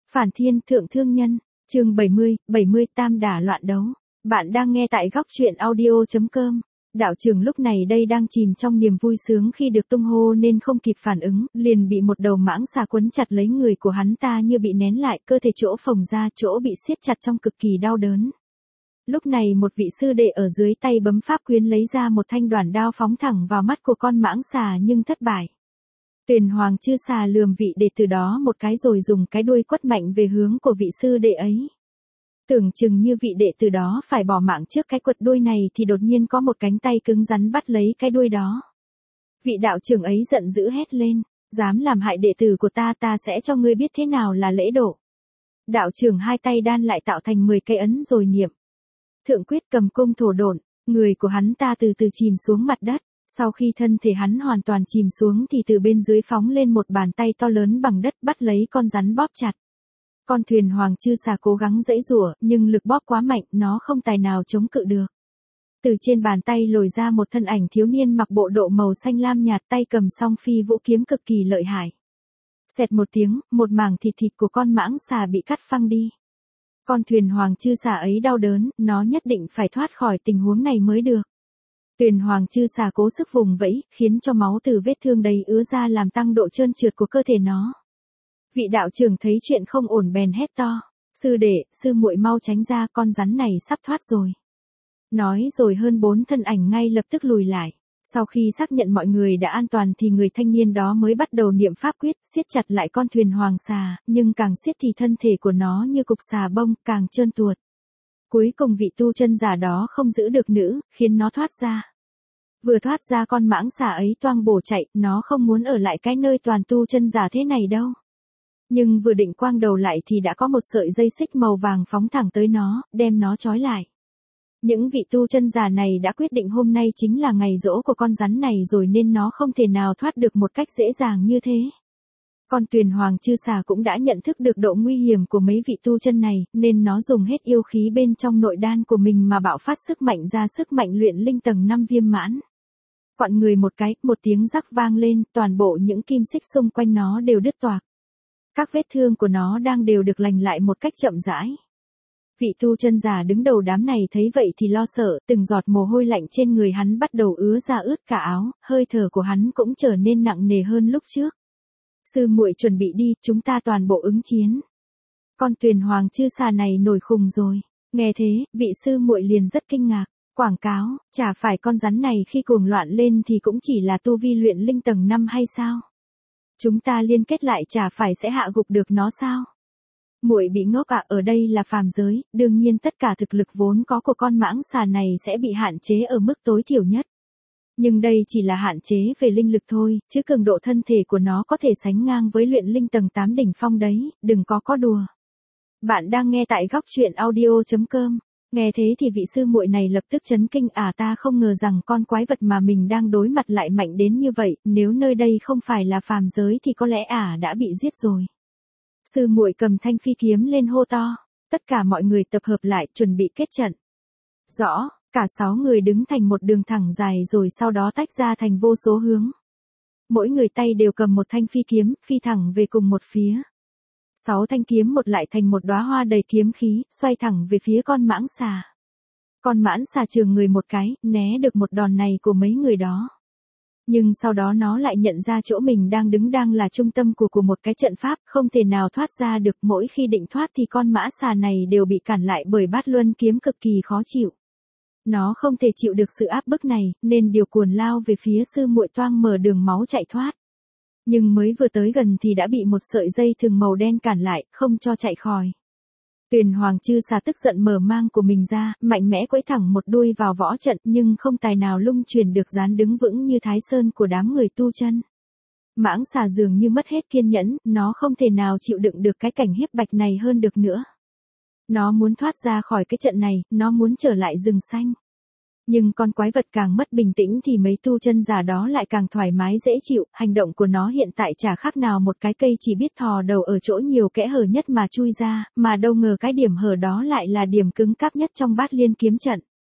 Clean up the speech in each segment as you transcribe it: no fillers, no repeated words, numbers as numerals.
Phản Thiên Thượng Thương Nhân, chương 70 Tam đả loạn đấu. Bạn đang nghe tại góc truyện audio.com. Đạo trưởng lúc này đây đang chìm trong niềm vui sướng khi được tung hô nên không kịp phản ứng, liền bị một đầu mãng xà quấn chặt lấy người của hắn ta như bị nén lại, cơ thể chỗ phồng ra, chỗ bị siết chặt trong cực kỳ đau đớn. Lúc này một vị sư đệ ở dưới tay bấm pháp quyến lấy ra một thanh đoản đao phóng thẳng vào mắt của con mãng xà nhưng thất bại. Tuyền Hoàng Chư Xà lườm vị đệ tử đó một cái rồi dùng cái đuôi quất mạnh về hướng của vị sư đệ ấy. Tưởng chừng như vị đệ tử đó phải bỏ mạng trước cái quật đuôi này thì đột nhiên có một cánh tay cứng rắn bắt lấy cái đuôi đó. Vị đạo trưởng ấy giận dữ hét lên, dám làm hại đệ tử của ta, ta sẽ cho ngươi biết thế nào là lễ độ. Đạo trưởng hai tay đan lại tạo thành 10 cái ấn rồi niệm Thượng Quyết Cầm Cung Thổ Độn, người của hắn ta từ từ chìm xuống mặt đất. Sau khi thân thể hắn hoàn toàn chìm xuống thì từ bên dưới phóng lên một bàn tay to lớn bằng đất bắt lấy con rắn bóp chặt. Con Thuyền Hoàng Chư Xà cố gắng giãy giụa, nhưng lực bóp quá mạnh, nó không tài nào chống cự được. Từ trên bàn tay lồi ra một thân ảnh thiếu niên mặc bộ độ màu xanh lam nhạt, tay cầm song phi vũ kiếm cực kỳ lợi hại. Xẹt một tiếng, một mảng thịt của con mãng xà bị cắt phăng đi. Con Thuyền Hoàng Chư Xà ấy đau đớn, nó nhất định phải thoát khỏi tình huống này mới được. Tuyền Hoàng Chư Xà cố sức vùng vẫy, khiến cho máu từ vết thương đầy ứa ra làm tăng độ trơn trượt của cơ thể nó. Vị đạo trưởng thấy chuyện không ổn bèn hét to, sư đệ, sư muội mau tránh ra, con rắn này sắp thoát rồi. Nói rồi hơn 4 thân ảnh ngay lập tức lùi lại. Sau khi xác nhận mọi người đã an toàn thì người thanh niên đó mới bắt đầu niệm pháp quyết, siết chặt lại con Thuyền Hoàng xà, nhưng càng siết thì thân thể của nó như cục xà bông, càng trơn tuột. Cuối cùng vị tu chân giả đó không giữ được nữa, khiến nó thoát ra. Vừa thoát ra con mãng xà ấy toang bổ chạy, nó không muốn ở lại cái nơi toàn tu chân giả thế này đâu. Nhưng vừa định quang đầu lại thì đã có một sợi dây xích màu vàng phóng thẳng tới nó, đem nó trói lại. Những vị tu chân giả này đã quyết định hôm nay chính là ngày giỗ của con rắn này rồi nên nó không thể nào thoát được một cách dễ dàng như thế. Con Tuyền Hoàng Chư Xà cũng đã nhận thức được độ nguy hiểm của mấy vị tu chân này, nên nó dùng hết yêu khí bên trong nội đan của mình mà bạo phát sức mạnh ra, sức mạnh luyện linh tầng 5 viêm mãn. Quặn người một cái, một tiếng rắc vang lên, toàn bộ những kim xích xung quanh nó đều đứt toạc. Các vết thương của nó đang đều được lành lại một cách chậm rãi. Vị tu chân giả đứng đầu đám này thấy vậy thì lo sợ, từng giọt mồ hôi lạnh trên người hắn bắt đầu ứa ra ướt cả áo, hơi thở của hắn cũng trở nên nặng nề hơn lúc trước. Sư muội chuẩn bị đi, chúng ta toàn bộ ứng chiến. Con Tuyền Hoàng Chư Xà này nổi khùng rồi. Nghe thế, vị sư muội liền rất kinh ngạc. Quảng cáo, chả phải con rắn này khi cuồng loạn lên thì cũng chỉ là tu vi luyện linh tầng 5 hay sao? Chúng ta liên kết lại chả phải sẽ hạ gục được nó sao? Muội bị ngốc ạ, ở đây là phàm giới, đương nhiên tất cả thực lực vốn có của con mãng xà này sẽ bị hạn chế ở mức tối thiểu nhất. Nhưng đây chỉ là hạn chế về linh lực thôi, chứ cường độ thân thể của nó có thể sánh ngang với luyện linh tầng 8 đỉnh phong đấy, đừng có đùa. Bạn đang nghe tại góc truyện audio.com. Nghe thế thì vị sư muội này lập tức chấn kinh, ta không ngờ rằng con quái vật mà mình đang đối mặt lại mạnh đến như vậy, nếu nơi đây không phải là phàm giới thì có lẽ đã bị giết rồi. Sư muội cầm thanh phi kiếm lên hô to, tất cả mọi người tập hợp lại, chuẩn bị kết trận. Rõ, cả 6 người đứng thành một đường thẳng dài rồi sau đó tách ra thành vô số hướng. Mỗi người tay đều cầm một thanh phi kiếm, phi thẳng về cùng một phía. 6 thanh kiếm một lại thành một đóa hoa đầy kiếm khí, xoay thẳng về phía con mãng xà. Con mãng xà chường người một cái, né được một đòn này của mấy người đó. Nhưng sau đó nó lại nhận ra chỗ mình đang đứng đang là trung tâm của một cái trận pháp, không thể nào thoát ra được, mỗi khi định thoát thì con mã xà này đều bị cản lại bởi bát luân kiếm cực kỳ khó chịu. Nó không thể chịu được sự áp bức này, nên điều cuồn lao về phía sư muội toang mở đường máu chạy thoát. Nhưng mới vừa tới gần thì đã bị một sợi dây thừng màu đen cản lại, không cho chạy khỏi. Tuyền Hoàng Chư Xà tức giận mở mang của mình ra, mạnh mẽ quẫy thẳng một đuôi vào võ trận nhưng không tài nào lung chuyển được dán đứng vững như Thái Sơn của đám người tu chân. Mãng xà dường như mất hết kiên nhẫn, nó không thể nào chịu đựng được cái cảnh hiếp bạch này hơn được nữa. Nó muốn thoát ra khỏi cái trận này, nó muốn trở lại rừng xanh. Nhưng con quái vật càng mất bình tĩnh thì mấy tu chân giả đó lại càng thoải mái dễ chịu, hành động của nó hiện tại chả khác nào một cái cây chỉ biết thò đầu ở chỗ nhiều kẽ hở nhất mà chui ra, mà đâu ngờ cái điểm hở đó lại là điểm cứng cáp nhất trong bát liên kiếm trận.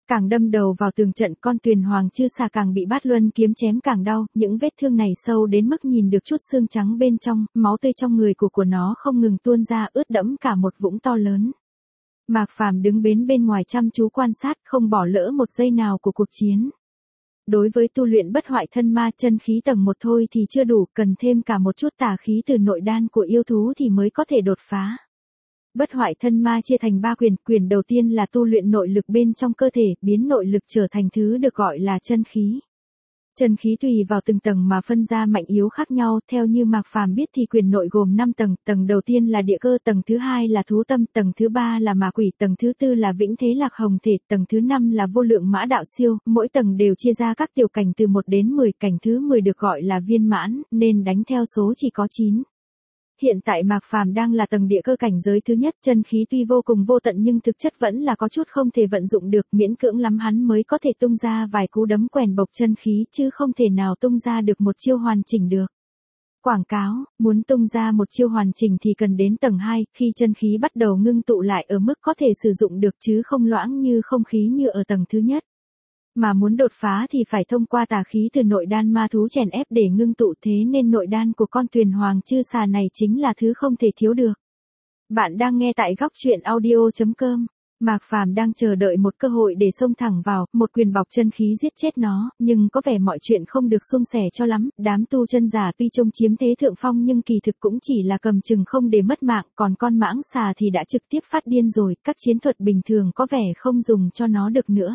Càng đâm đầu vào tường trận, con Tuyền Hoàng Chư Xà càng bị Bát Luân kiếm chém càng đau, những vết thương này sâu đến mức nhìn được chút xương trắng bên trong, máu tươi trong người của nó không ngừng tuôn ra, ướt đẫm cả một vũng to lớn. Mạc Phàm đứng bên ngoài chăm chú quan sát, không bỏ lỡ một giây nào của cuộc chiến. Đối với tu luyện bất hoại thân ma, chân khí tầng 1 thôi thì chưa đủ, cần thêm cả một chút tà khí từ nội đan của yêu thú thì mới có thể đột phá. Bất hoại thân ma chia thành 3 quyền, quyền đầu tiên là tu luyện nội lực bên trong cơ thể, biến nội lực trở thành thứ được gọi là chân khí. Chân khí tùy vào từng tầng mà phân ra mạnh yếu khác nhau, theo như Mạc Phàm biết thì quyền nội gồm 5 tầng, tầng đầu tiên là địa cơ, tầng thứ 2 là thú tâm, tầng thứ 3 là ma quỷ, tầng thứ 4 là vĩnh thế lạc hồng thể, tầng thứ 5 là vô lượng mã đạo siêu, mỗi tầng đều chia ra các tiểu cảnh từ 1 đến 10, cảnh thứ 10 được gọi là viên mãn, nên đánh theo số chỉ có 9. Hiện tại Mạc Phàm đang là tầng địa cơ cảnh giới thứ nhất, chân khí tuy vô cùng vô tận nhưng thực chất vẫn là có chút không thể vận dụng được, miễn cưỡng lắm hắn mới có thể tung ra vài cú đấm quèn bộc chân khí chứ không thể nào tung ra được một chiêu hoàn chỉnh được. Quảng cáo, muốn tung ra một chiêu hoàn chỉnh thì cần đến tầng 2, khi chân khí bắt đầu ngưng tụ lại ở mức có thể sử dụng được chứ không loãng như không khí như ở tầng thứ nhất. Mà muốn đột phá thì phải thông qua tà khí từ nội đan ma thú chèn ép để ngưng tụ, thế nên nội đan của con Tuyền Hoàng Chư Xà này chính là thứ không thể thiếu được. Bạn đang nghe tại góc truyện audio.com. Mạc Phàm đang chờ đợi một cơ hội để xông thẳng vào, một quyền bọc chân khí giết chết nó, nhưng có vẻ mọi chuyện không được suôn sẻ cho lắm, đám tu chân giả tuy trông chiếm thế thượng phong nhưng kỳ thực cũng chỉ là cầm chừng không để mất mạng, còn con mãng xà thì đã trực tiếp phát điên rồi, các chiến thuật bình thường có vẻ không dùng cho nó được nữa.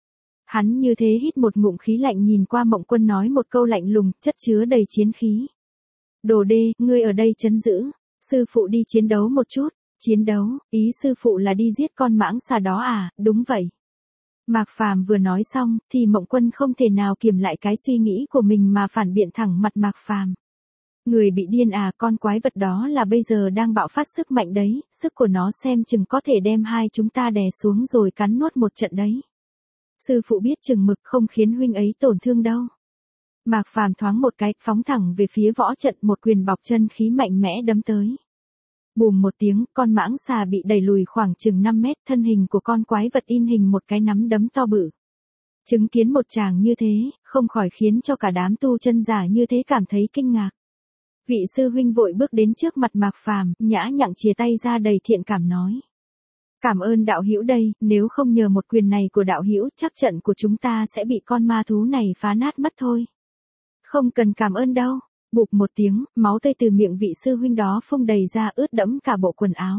Hắn như thế hít một ngụm khí lạnh nhìn qua Mộng Quân nói một câu lạnh lùng, chất chứa đầy chiến khí. Đồ đê, ngươi ở đây trấn giữ, sư phụ đi chiến đấu một chút. Chiến đấu, ý sư phụ là đi giết con mãng xà đó à, đúng vậy. Mạc Phàm vừa nói xong, thì Mộng Quân không thể nào kiềm lại cái suy nghĩ của mình mà phản biện thẳng mặt Mạc Phàm. Người bị điên à, con quái vật đó là bây giờ đang bạo phát sức mạnh đấy, sức của nó xem chừng có thể đem hai chúng ta đè xuống rồi cắn nuốt một trận đấy. Sư phụ biết chừng mực không khiến huynh ấy tổn thương đâu. Mạc Phàm thoáng một cái, phóng thẳng về phía võ trận, một quyền bọc chân khí mạnh mẽ đấm tới. Bùm một tiếng, con mãng xà bị đẩy lùi khoảng chừng 5 mét, thân hình của con quái vật in hình một cái nắm đấm to bự. Chứng kiến một tràng như thế, không khỏi khiến cho cả đám tu chân giả như thế cảm thấy kinh ngạc. Vị sư huynh vội bước đến trước mặt Mạc Phàm, nhã nhặn chìa tay ra đầy thiện cảm nói. Cảm ơn đạo hữu đây, nếu không nhờ một quyền này của đạo hữu, chắc trận của chúng ta sẽ bị con ma thú này phá nát mất thôi. Không cần cảm ơn đâu. Bụp một tiếng, máu tươi từ miệng vị sư huynh đó phun đầy ra, ướt đẫm cả bộ quần áo.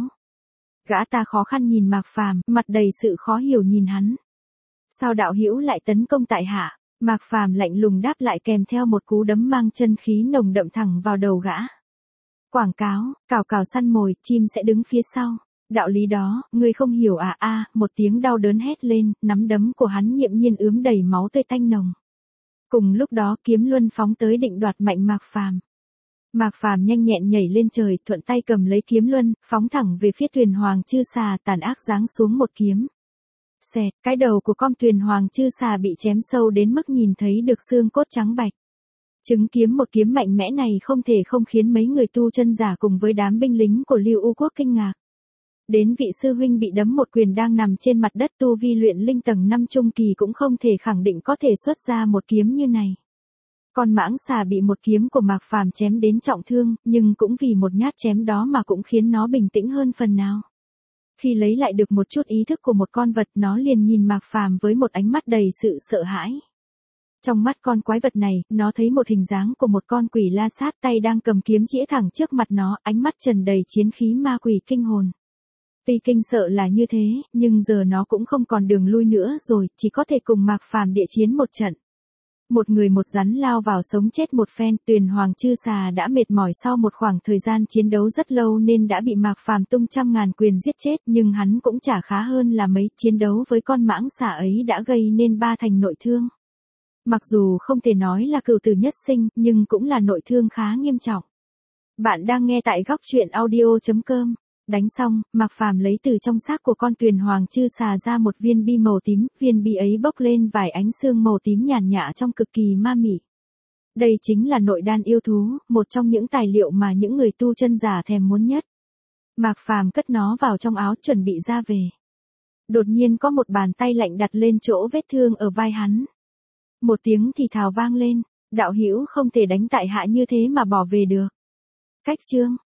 Gã ta khó khăn nhìn Mạc Phàm, mặt đầy sự khó hiểu nhìn hắn. Sao đạo hữu lại tấn công tại hạ? Mạc Phàm lạnh lùng đáp lại kèm theo một cú đấm mang chân khí nồng đậm thẳng vào đầu gã. Quảng cáo, cào cào săn mồi, chim sẽ đứng phía sau. Đạo lý đó, ngươi không hiểu à, một tiếng đau đớn hét lên, nắm đấm của hắn nhiệm nhiên ướm đầy máu tươi tanh nồng. Cùng lúc đó kiếm luân phóng tới định đoạt mạnh Mạc Phàm. Mạc Phàm nhanh nhẹn nhảy lên trời, thuận tay cầm lấy kiếm luân, phóng thẳng về phía Tuyền Hoàng Chư Xà, tàn ác giáng xuống một kiếm. Xẹt, cái đầu của con Tuyền Hoàng Chư Xà bị chém sâu đến mức nhìn thấy được xương cốt trắng bạch. Chứng kiếm một kiếm mạnh mẽ này không thể không khiến mấy người tu chân giả cùng với đám binh lính của Lưu U Quốc kinh ngạc. Đến vị sư huynh bị đấm một quyền đang nằm trên mặt đất tu vi luyện linh tầng 5 trung kỳ cũng không thể khẳng định có thể xuất ra một kiếm như này. Con mãng xà bị một kiếm của Mạc Phàm chém đến trọng thương, nhưng cũng vì một nhát chém đó mà cũng khiến nó bình tĩnh hơn phần nào. Khi lấy lại được một chút ý thức của một con vật, nó liền nhìn Mạc Phàm với một ánh mắt đầy sự sợ hãi. Trong mắt con quái vật này, nó thấy một hình dáng của một con quỷ la sát, tay đang cầm kiếm chĩa thẳng trước mặt nó, ánh mắt trần đầy chiến khí ma quỷ kinh hồn. Tuy kinh sợ là như thế, nhưng giờ nó cũng không còn đường lui nữa rồi, chỉ có thể cùng Mạc Phàm địa chiến một trận. Một người một rắn lao vào sống chết một phen, Tuyền Hoàng Chư Xà đã mệt mỏi sau một khoảng thời gian chiến đấu rất lâu nên đã bị Mạc Phàm tung trăm ngàn quyền giết chết, nhưng hắn cũng chả khá hơn là mấy, chiến đấu với con mãng xà ấy đã gây nên 3 thành nội thương. Mặc dù không thể nói là cửu tử nhất sinh, nhưng cũng là nội thương khá nghiêm trọng. Bạn đang nghe tại góc truyện audio.com. Đánh xong, Mạc Phàm lấy từ trong xác của con Tuyền Hoàng Chư Xà ra một viên bi màu tím, viên bi ấy bốc lên vài ánh xương màu tím nhàn nhã trong cực kỳ ma mị. Đây chính là nội đan yêu thú, một trong những tài liệu mà những người tu chân giả thèm muốn nhất. Mạc Phàm cất nó vào trong áo chuẩn bị ra về. Đột nhiên có một bàn tay lạnh đặt lên chỗ vết thương ở vai hắn. Một tiếng thì thào vang lên, đạo hữu không thể đánh tại hạ như thế mà bỏ về được. Cách chương